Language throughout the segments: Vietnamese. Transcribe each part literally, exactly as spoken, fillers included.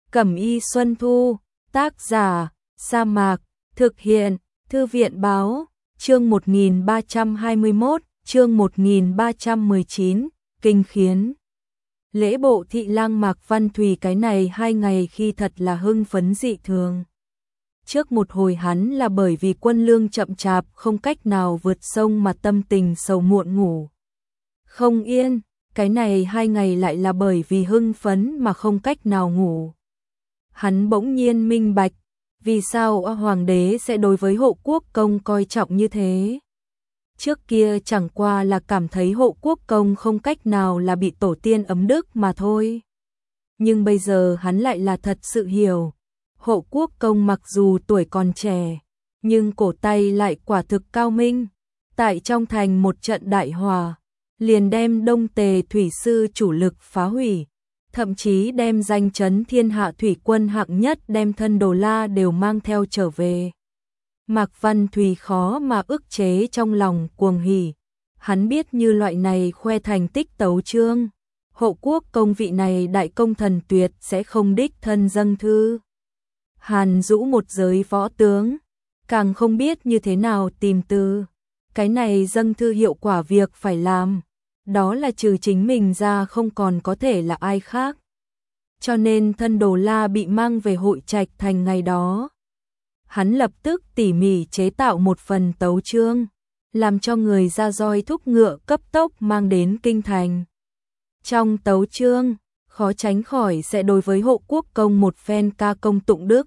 Cẩm y Xuân Thu, tác giả, Sa Mạc, thực hiện, Thư viện báo, chương một nghìn ba trăm hai mươi mốt, chương một nghìn ba trăm mười chín, kinh khiến. Lễ bộ thị lang Mạc Văn Thùy cái này hai ngày khi thật là hưng phấn dị thường. Trước một hồi hắn là bởi vì quân lương chậm chạp không cách nào vượt sông mà tâm tình sầu muộn ngủ không yên, cái này hai ngày lại là bởi vì hưng phấn mà không cách nào ngủ. Hắn bỗng nhiên minh bạch, vì sao hoàng đế sẽ đối với Hộ Quốc Công coi trọng như thế. Trước kia chẳng qua là cảm thấy Hộ Quốc Công không cách nào là bị tổ tiên ấm đức mà thôi. Nhưng bây giờ hắn lại là thật sự hiểu, Hộ Quốc Công mặc dù tuổi còn trẻ, nhưng cổ tay lại quả thực cao minh. Tại trong thành một trận đại hòa, liền đem Đông Tề thủy sư chủ lực phá hủy, thậm chí đem danh chấn thiên hạ thủy quân hạng nhất đem Thân Đồ La đều mang theo trở về. Mạc Văn Thùy khó mà ức chế trong lòng cuồng hỉ, hắn biết như loại này khoe thành tích tấu chương, Hộ Quốc Công vị này đại công thần tuyệt sẽ không đích thân dâng thư. Hàn Dũ một giới võ tướng, càng không biết như thế nào tìm từ. Cái này dâng thư hiệu quả việc phải làm, đó là trừ chính mình ra không còn có thể là ai khác. Cho nên Thân Đồ La bị mang về Hội Trạch thành ngày đó, hắn lập tức tỉ mỉ chế tạo một phần tấu chương, làm cho người ra roi thúc ngựa cấp tốc mang đến kinh thành. Trong tấu chương, khó tránh khỏi sẽ đối với Hộ Quốc Công một phen ca công tụng đức.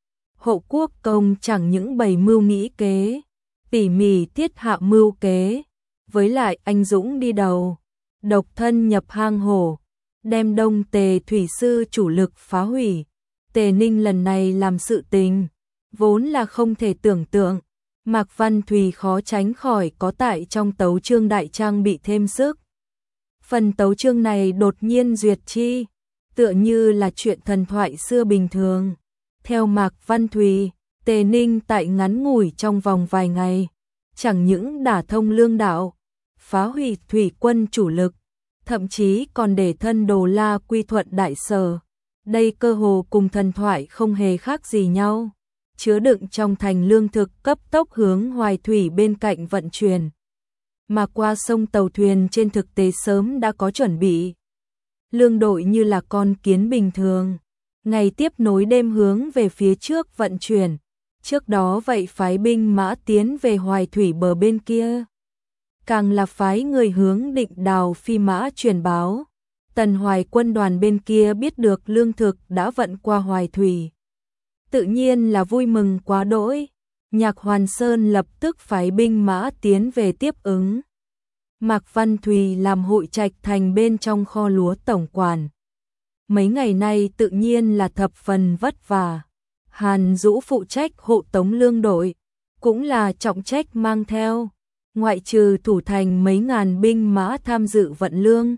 Hộ Quốc Công chẳng những bày mưu nghĩ kế, tỉ mỉ thiết hạ mưu kế, với lại anh dũng đi đầu, độc thân nhập hang hổ, đem Đông Tề thủy sư chủ lực phá hủy. Tề Ninh lần này làm sự tình, vốn là không thể tưởng tượng, Mạc Văn Thùy khó tránh khỏi có tại trong tấu chương đại trang bị thêm sức. Phần tấu chương này đột nhiên duyệt chi, tựa như là chuyện thần thoại xưa bình thường. Theo Mạc Văn Thùy, Tề Ninh tại ngắn ngủi trong vòng vài ngày, chẳng những đả thông lương đạo, phá hủy thủy quân chủ lực, thậm chí còn để Thân Đồ La quy thuận đại sở. Đây cơ hồ cùng thần thoại không hề khác gì nhau, chứa đựng trong thành lương thực cấp tốc hướng Hoài Thủy bên cạnh vận chuyển. Mà qua sông tàu thuyền trên thực tế sớm đã có chuẩn bị. Lương đội như là con kiến bình thường, ngày tiếp nối đêm hướng về phía trước vận chuyển. Trước đó vậy phái binh mã tiến về Hoài Thủy bờ bên kia, càng là phái người hướng Định Đào phi mã truyền báo. Tần Hoài quân đoàn bên kia biết được lương thực đã vận qua Hoài Thủy, tự nhiên là vui mừng quá đỗi. Nhạc Hoàn Sơn lập tức phái binh mã tiến về tiếp ứng. Mạc Văn Thùy làm Hội Trạch thành bên trong kho lúa tổng quản, mấy ngày nay tự nhiên là thập phần vất vả. Hàn Dũ phụ trách hộ tống lương đội, cũng là trọng trách mang theo, ngoại trừ thủ thành mấy ngàn binh mã tham dự vận lương.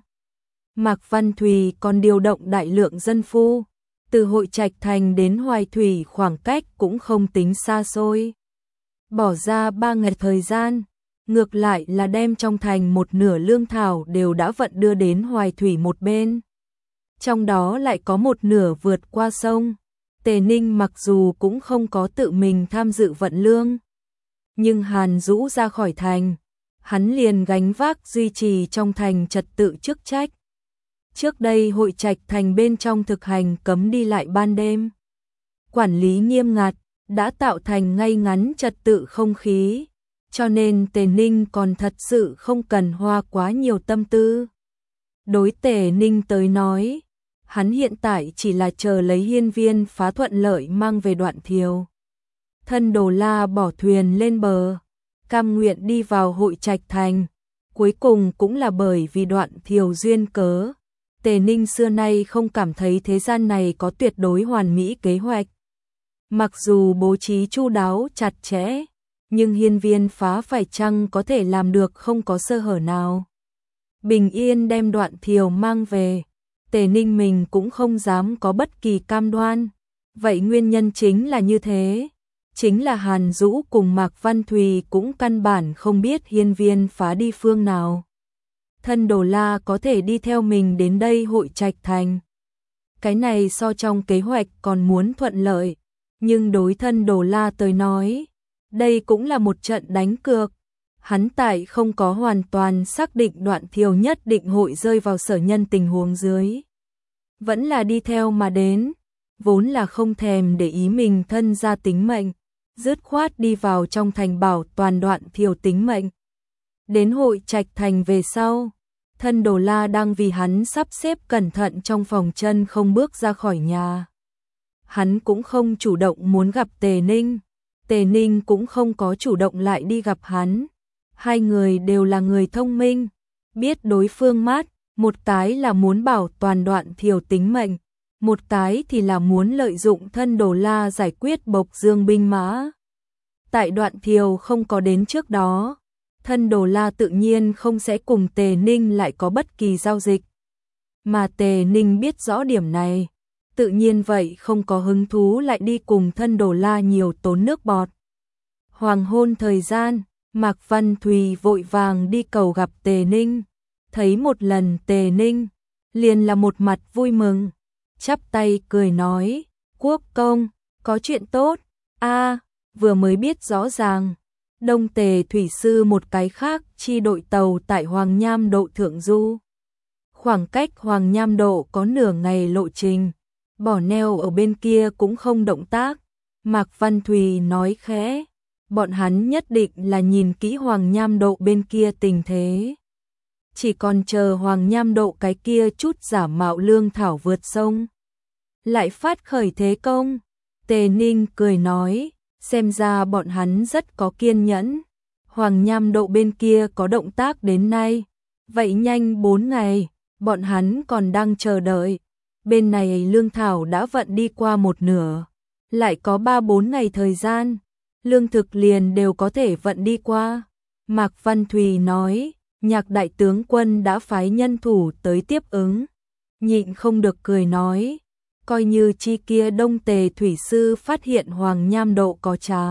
Mạc Văn Thùy còn điều động đại lượng dân phu, từ Hội Trạch thành đến Hoài Thủy khoảng cách cũng không tính xa xôi. Bỏ ra ba ngày thời gian, ngược lại là đem trong thành một nửa lương thảo đều đã vận đưa đến Hoài Thủy một bên. Trong đó lại có một nửa vượt qua sông. Tề Ninh mặc dù cũng không có tự mình tham dự vận lương, nhưng Hàn Dũ ra khỏi thành, hắn liền gánh vác duy trì trong thành trật tự chức trách. Trước đây Hội Trạch thành bên trong thực hành cấm đi lại ban đêm, quản lý nghiêm ngặt, đã tạo thành ngay ngắn trật tự không khí, cho nên Tề Ninh còn thật sự không cần hoa quá nhiều tâm tư. Đối Tề Ninh tới nói, hắn hiện tại chỉ là chờ lấy hiên viên phá thuận lợi mang về Đoạn Thiều. Thân Đồ La bỏ thuyền lên bờ, cam nguyện đi vào Hội Trạch thành, cuối cùng cũng là bởi vì Đoạn Thiều duyên cớ. Tề Ninh xưa nay không cảm thấy thế gian này có tuyệt đối hoàn mỹ kế hoạch. Mặc dù bố trí chu đáo chặt chẽ, nhưng hiên viên phá phải chăng có thể làm được không có sơ hở nào. Bình yên đem Đoạn Thiều mang về, Tề Ninh mình cũng không dám có bất kỳ cam đoan. Vậy nguyên nhân chính là như thế, chính là Hàn Dũ cùng Mạc Văn Thùy cũng căn bản không biết hiên viên phá đi phương nào. Thân Đồ La có thể đi theo mình đến đây Hội Trạch thành, Cái này so trong kế hoạch còn muốn thuận lợi, nhưng đối thân Đồ La tới nói, đây cũng là một trận đánh cược. Hắn tại không có hoàn toàn xác định Đoạn Thiều nhất định hội rơi vào Sở Nhân tình huống dưới. Vẫn là đi theo mà đến, vốn là không thèm để ý mình thân ra tính mệnh, dứt khoát đi vào trong thành bảo toàn Đoạn Thiều tính mệnh. Đến hội Trạch Thành về sau, thân Đồ La đang vì hắn sắp xếp cẩn thận trong phòng chân không bước ra khỏi nhà. Hắn cũng không chủ động muốn gặp Tề Ninh, Tề Ninh cũng không có chủ động lại đi gặp hắn. Hai người đều là người thông minh, biết đối phương mát, một cái là muốn bảo toàn Đoạn Thiều tính mệnh, một cái thì là muốn lợi dụng thân Đồ La giải quyết Bộc Dương binh mã. Tại Đoạn Thiều không có đến trước đó, thân Đồ La tự nhiên không sẽ cùng Tề Ninh lại có bất kỳ giao dịch. Mà Tề Ninh biết rõ điểm này, tự nhiên vậy không có hứng thú lại đi cùng thân Đồ La nhiều tốn nước bọt. Hoàng hôn thời gian, Mạc Văn Thùy vội vàng đi cầu gặp Tề Ninh, thấy một lần Tề Ninh, liền là một mặt vui mừng, chắp tay cười nói, Quốc công, có chuyện tốt, a vừa mới biết rõ ràng, Đông Tề Thủy Sư một cái khác chi đội tàu tại Hoàng Nham Độ thượng du. Khoảng cách Hoàng Nham Độ có nửa ngày lộ trình, bỏ neo ở bên kia cũng không động tác, Mạc Văn Thùy nói khẽ. Bọn hắn nhất định là nhìn kỹ Hoàng Nham Độ bên kia tình thế. Chỉ còn chờ Hoàng Nham Độ cái kia chút giả mạo lương thảo vượt sông. Lại phát khởi thế công. Tề Ninh cười nói, xem ra bọn hắn rất có kiên nhẫn. Hoàng Nham Độ bên kia có động tác đến nay. Vậy nhanh bốn ngày, bọn hắn còn đang chờ đợi. Bên này lương thảo đã vận đi qua một nửa. Lại có ba bốn ngày thời gian. Lương thực liền đều có thể vận đi qua. Mạc Văn Thùy nói, Nhạc đại tướng quân đã phái nhân thủ tới tiếp ứng. Nhịn không được cười nói, coi như chi kia Đông Tề Thủy Sư phát hiện Hoàng Nham Độ có trá.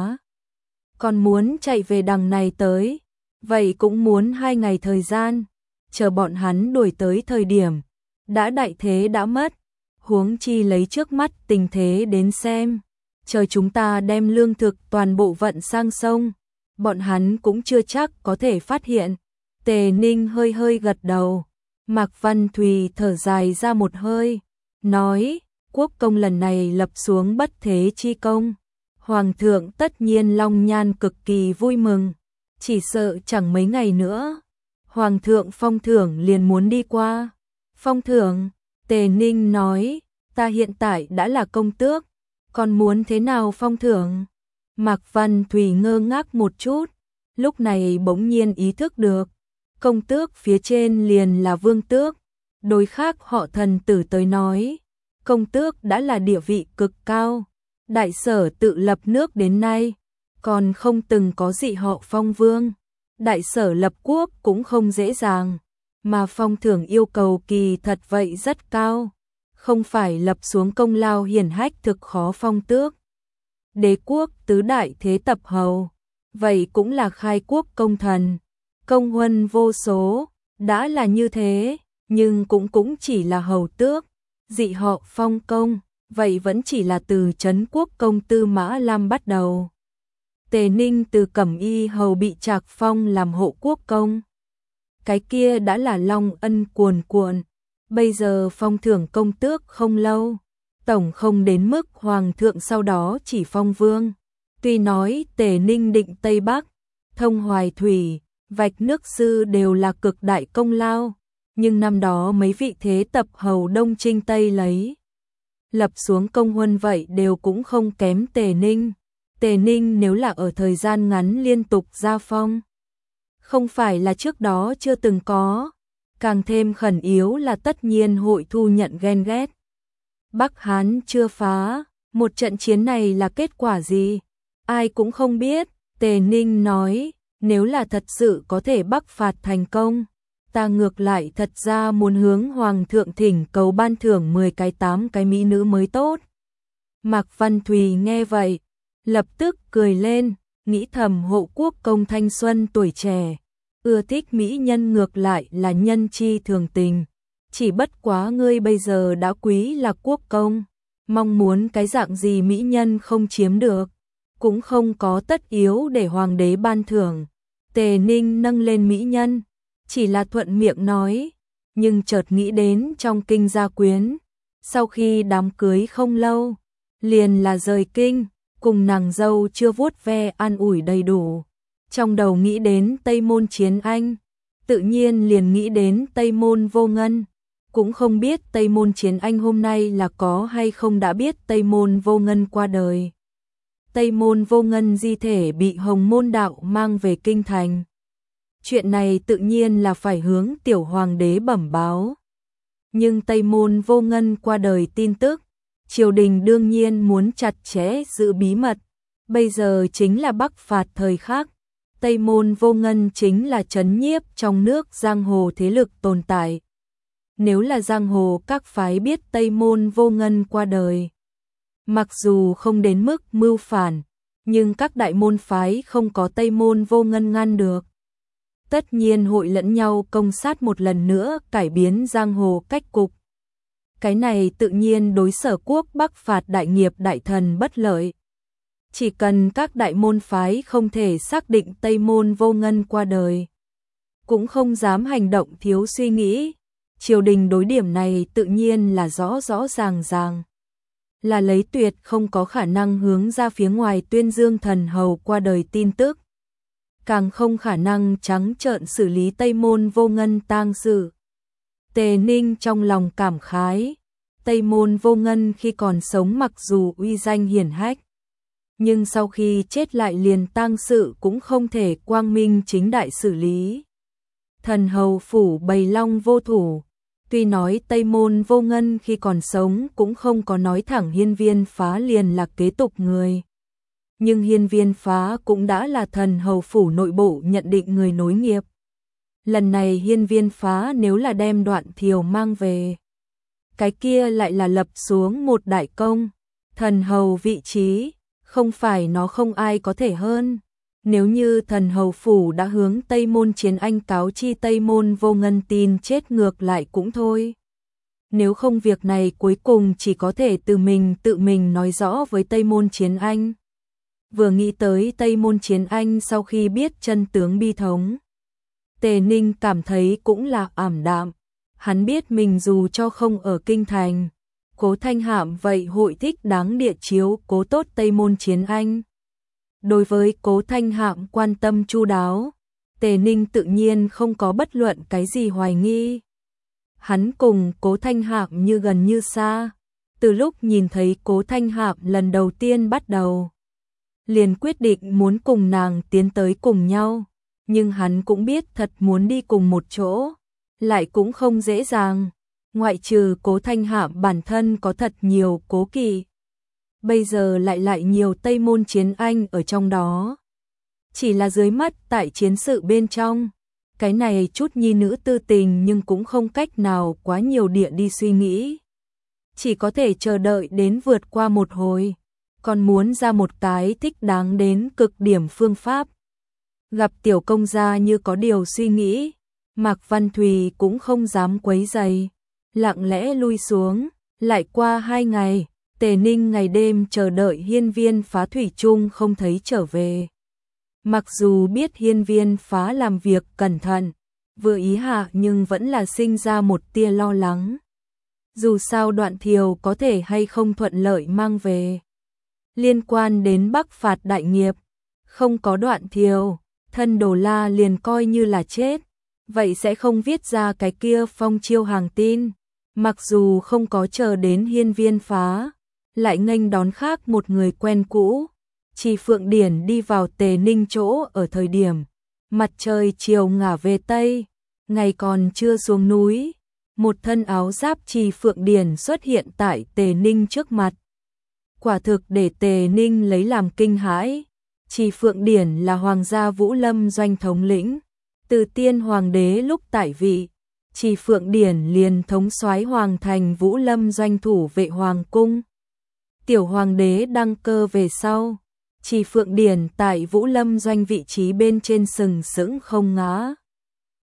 Còn muốn chạy về đằng này tới, vậy cũng muốn hai ngày thời gian, chờ bọn hắn đuổi tới thời điểm. Đã đại thế đã mất, huống chi lấy trước mắt tình thế đến xem. Chờ chúng ta đem lương thực toàn bộ vận sang sông, bọn hắn cũng chưa chắc có thể phát hiện. Tề Ninh hơi hơi gật đầu, Mạc Văn Thùy thở dài ra một hơi, nói, Quốc công lần này lập xuống bất thế chi công. Hoàng thượng tất nhiên long nhan cực kỳ vui mừng, chỉ sợ chẳng mấy ngày nữa. Hoàng thượng phong thưởng liền muốn đi qua. Phong thưởng, Tề Ninh nói, ta hiện tại đã là công tước. Còn muốn thế nào phong thưởng? Mạc Văn Thùy ngơ ngác một chút, lúc này bỗng nhiên ý thức được, công tước phía trên liền là vương tước, đối khác họ thần tử tới nói, công tước đã là địa vị cực cao, đại sở tự lập nước đến nay, còn không từng có dị họ phong vương, đại sở lập quốc cũng không dễ dàng, mà phong thưởng yêu cầu kỳ thật vậy rất cao. Không phải lập xuống công lao hiển hách thực khó phong tước. Đế quốc tứ đại thế tập hầu, vậy cũng là khai quốc công thần, công huân vô số, đã là như thế, nhưng cũng cũng chỉ là hầu tước, dị họ phong công, vậy vẫn chỉ là từ trấn quốc công Tư Mã Lam bắt đầu. Tề Ninh từ Cẩm Y hầu bị Trạc Phong làm hộ quốc công. Cái kia đã là long ân cuồn cuộn. Bây giờ phong thưởng công tước không lâu, tổng không đến mức hoàng thượng sau đó chỉ phong vương. Tuy nói Tề Ninh định Tây Bắc, thông Hoài Thủy, vạch nước sư đều là cực đại công lao, nhưng năm đó mấy vị thế tập hầu Đông Trinh Tây lấy. Lập xuống công huân vậy đều cũng không kém Tề Ninh. Tề Ninh nếu là ở thời gian ngắn liên tục ra phong, không phải là trước đó chưa từng có. Càng thêm khẩn yếu là tất nhiên hội thu nhận ghen ghét. Bắc Hán chưa phá, một trận chiến này là kết quả gì? Ai cũng không biết. Tề Ninh nói, nếu là thật sự có thể bắc phạt thành công, ta ngược lại thật ra muốn hướng Hoàng thượng thỉnh cầu ban thưởng mười cái tám cái mỹ nữ mới tốt. Mạc Văn Thùy nghe vậy, lập tức cười lên, nghĩ thầm hộ quốc công thanh xuân tuổi trẻ. Ưa thích mỹ nhân ngược lại là nhân chi thường tình, chỉ bất quá ngươi bây giờ đã quý là quốc công, mong muốn cái dạng gì mỹ nhân không chiếm được, cũng không có tất yếu để hoàng đế ban thưởng. Tề Ninh nâng lên mỹ nhân, chỉ là thuận miệng nói, nhưng chợt nghĩ đến trong kinh gia quyến, sau khi đám cưới không lâu, liền là rời kinh, cùng nàng dâu chưa vuốt ve an ủi đầy đủ. Trong đầu nghĩ đến Tây Môn Chiến Anh, tự nhiên liền nghĩ đến Tây Môn Vô Ngân, cũng không biết Tây Môn Chiến Anh hôm nay là có hay không đã biết Tây Môn Vô Ngân qua đời. Tây Môn Vô Ngân di thể bị Hồng Môn Đạo mang về kinh thành. Chuyện này tự nhiên là phải hướng tiểu hoàng đế bẩm báo. Nhưng Tây Môn Vô Ngân qua đời tin tức, triều đình đương nhiên muốn chặt chẽ giữ bí mật. Bây giờ chính là Bắc phạt thời khắc, Tây Môn Vô Ngân chính là trấn nhiếp trong nước giang hồ thế lực tồn tại. Nếu là giang hồ các phái biết Tây Môn Vô Ngân qua đời, mặc dù không đến mức mưu phản, nhưng các đại môn phái không có Tây Môn Vô Ngân ngăn được, tất nhiên hội lẫn nhau công sát một lần nữa cải biến giang hồ cách cục. Cái này tự nhiên đối Sở Quốc Bắc phạt đại nghiệp đại thần bất lợi. Chỉ cần các đại môn phái không thể xác định Tây Môn Vô Ngân qua đời, cũng không dám hành động thiếu suy nghĩ, triều đình đối điểm này tự nhiên là rõ rõ ràng ràng. Là lấy tuyệt không có khả năng hướng ra phía ngoài tuyên dương thần hầu qua đời tin tức. Càng không khả năng trắng trợn xử lý Tây Môn Vô Ngân tang sự. Tề Ninh trong lòng cảm khái, Tây Môn Vô Ngân khi còn sống mặc dù uy danh hiển hách, nhưng sau khi chết lại liền tang sự cũng không thể quang minh chính đại xử lý. Thần hầu phủ Bầy Long vô thủ, tuy nói Tây Môn Vô Ngân khi còn sống cũng không có nói thẳng Hiên Viên Phá liền là kế tục người. Nhưng Hiên Viên Phá cũng đã là thần hầu phủ nội bộ nhận định người nối nghiệp. Lần này Hiên Viên Phá nếu là đem Đoạn Thiều mang về, cái kia lại là lập xuống một đại công. Thần hầu vị trí, không phải nó không ai có thể hơn. Nếu như thần hầu phủ đã hướng Tây Môn Chiến Anh cáo chi Tây Môn Vô Ngân tin chết ngược lại cũng thôi. Nếu không việc này cuối cùng chỉ có thể từ mình tự mình nói rõ với Tây Môn Chiến Anh. Vừa nghĩ tới Tây Môn Chiến Anh sau khi biết chân tướng bi thống, Tề Ninh cảm thấy cũng là ảm đạm. Hắn biết mình dù cho không ở kinh thành, Cố Thanh Hạm vậy hội thích đáng địa chiếu cố tốt Tây Môn Chiến Anh. Đối với Cố Thanh Hạm quan tâm chu đáo, Tề Ninh tự nhiên không có bất luận cái gì hoài nghi. Hắn cùng Cố Thanh Hạm như gần như xa, từ lúc nhìn thấy Cố Thanh Hạm lần đầu tiên bắt đầu, liền quyết định muốn cùng nàng tiến tới cùng nhau, nhưng hắn cũng biết thật muốn đi cùng một chỗ, lại cũng không dễ dàng, ngoại trừ Cố Thanh Hạm bản thân có thật nhiều cố kỵ. Bây giờ lại lại nhiều Tây Môn Chiến Anh ở trong đó. Chỉ là dưới mắt tại chiến sự bên trong, cái này chút nhi nữ tư tình nhưng cũng không cách nào quá nhiều địa đi suy nghĩ. Chỉ có thể chờ đợi đến vượt qua một hồi, còn muốn ra một cái thích đáng đến cực điểm phương pháp. Gặp tiểu công gia như có điều suy nghĩ, Mạc Văn Thùy cũng không dám quấy rầy, lặng lẽ lui xuống. Lại qua hai ngày, Tề Ninh ngày đêm chờ đợi Hiên Viên Phá thủy chung không thấy trở về. Mặc dù biết Hiên Viên Phá làm việc cẩn thận, vừa ý hạ nhưng vẫn là sinh ra một tia lo lắng. Dù sao Đoạn Thiều có thể hay không thuận lợi mang về. Liên quan đến Bắc phạt đại nghiệp, không có Đoạn Thiều, thân Đồ La liền coi như là chết, vậy sẽ không viết ra cái kia phong chiêu hàng tin. Mặc dù không có chờ đến Hiên Viên Phá, lại nghênh đón khác một người quen cũ. Chỉ Phượng Điển đi vào Tề Ninh chỗ ở thời điểm mặt trời chiều ngả về Tây, ngày còn chưa xuống núi, một thân áo giáp Trì Phượng Điển xuất hiện tại Tề Ninh trước mặt. Quả thực để Tề Ninh lấy làm kinh hãi. Trì Phượng Điển là hoàng gia Vũ Lâm doanh thống lĩnh, từ tiên hoàng đế lúc tại vị, Trì Phượng Điển liền thống soái hoàng thành Vũ Lâm doanh thủ vệ hoàng cung. Tiểu hoàng đế đăng cơ về sau, Trì Phượng Điển tại Vũ Lâm doanh vị trí bên trên sừng sững không ngã.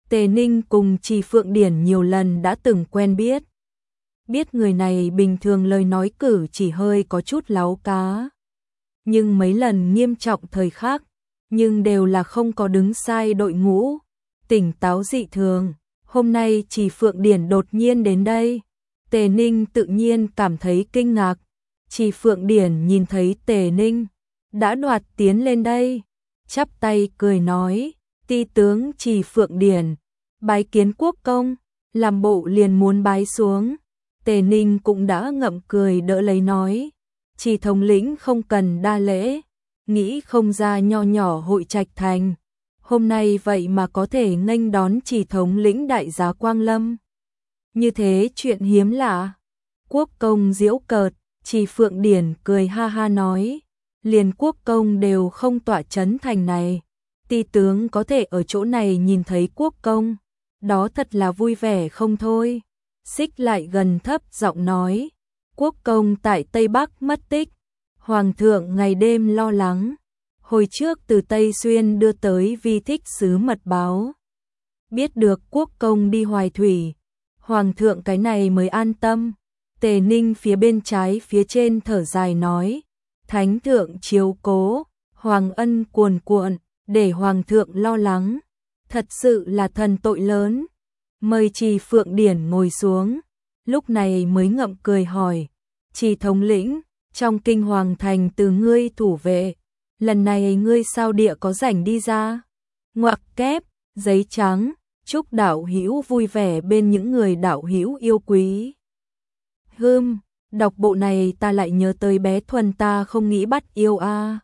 Tề Ninh cùng Trì Phượng Điển nhiều lần đã từng quen biết. Biết người này bình thường lời nói cử chỉ hơi có chút láu cá. Nhưng mấy lần nghiêm trọng thời khắc, nhưng đều là không có đứng sai đội ngũ, tỉnh táo dị thường. Hôm nay Trì Phượng Điển đột nhiên đến đây, Tề Ninh tự nhiên cảm thấy kinh ngạc. Trì Phượng Điển nhìn thấy Tề Ninh đã đoạt tiến lên đây, chắp tay cười nói, ti tướng Trì Phượng Điển, bái kiến quốc công, làm bộ liền muốn bái xuống. Tề Ninh cũng đã ngậm cười đỡ lấy nói, Trì thống lĩnh không cần đa lễ, nghĩ không ra nho nhỏ hội trạch thành. Hôm nay vậy mà có thể nghênh đón Trì thống lĩnh đại giá quang lâm. Như thế chuyện hiếm lạ. Quốc công giễu cợt, Trì Phượng Điển cười ha ha nói, liền quốc công đều không tọa chấn thành này. Ti tướng có thể ở chỗ này nhìn thấy quốc công, đó thật là vui vẻ không thôi. Xích lại gần thấp giọng nói, quốc công tại Tây Bắc mất tích, hoàng thượng ngày đêm lo lắng. Hồi trước từ Tây Xuyên đưa tới vi thích sứ mật báo, biết được quốc công đi Hoài Thủy, hoàng thượng cái này mới an tâm. Tề Ninh phía bên trái phía trên thở dài nói, thánh thượng chiếu cố, hoàng ân cuồn cuộn, để hoàng thượng lo lắng, thật sự là thần tội lớn. Mời Trì Phượng Điển ngồi xuống, lúc này mới ngậm cười hỏi, Trì thống lĩnh, trong kinh hoàng thành từ ngươi thủ vệ, lần này ngươi sao địa có rảnh đi ra? Ngoặc kép, giấy trắng, chúc đạo hữu vui vẻ bên những người đạo hữu yêu quý. Hừm, đọc bộ này ta lại nhớ tới bé Thuần ta không nghĩ bắt yêu a. À.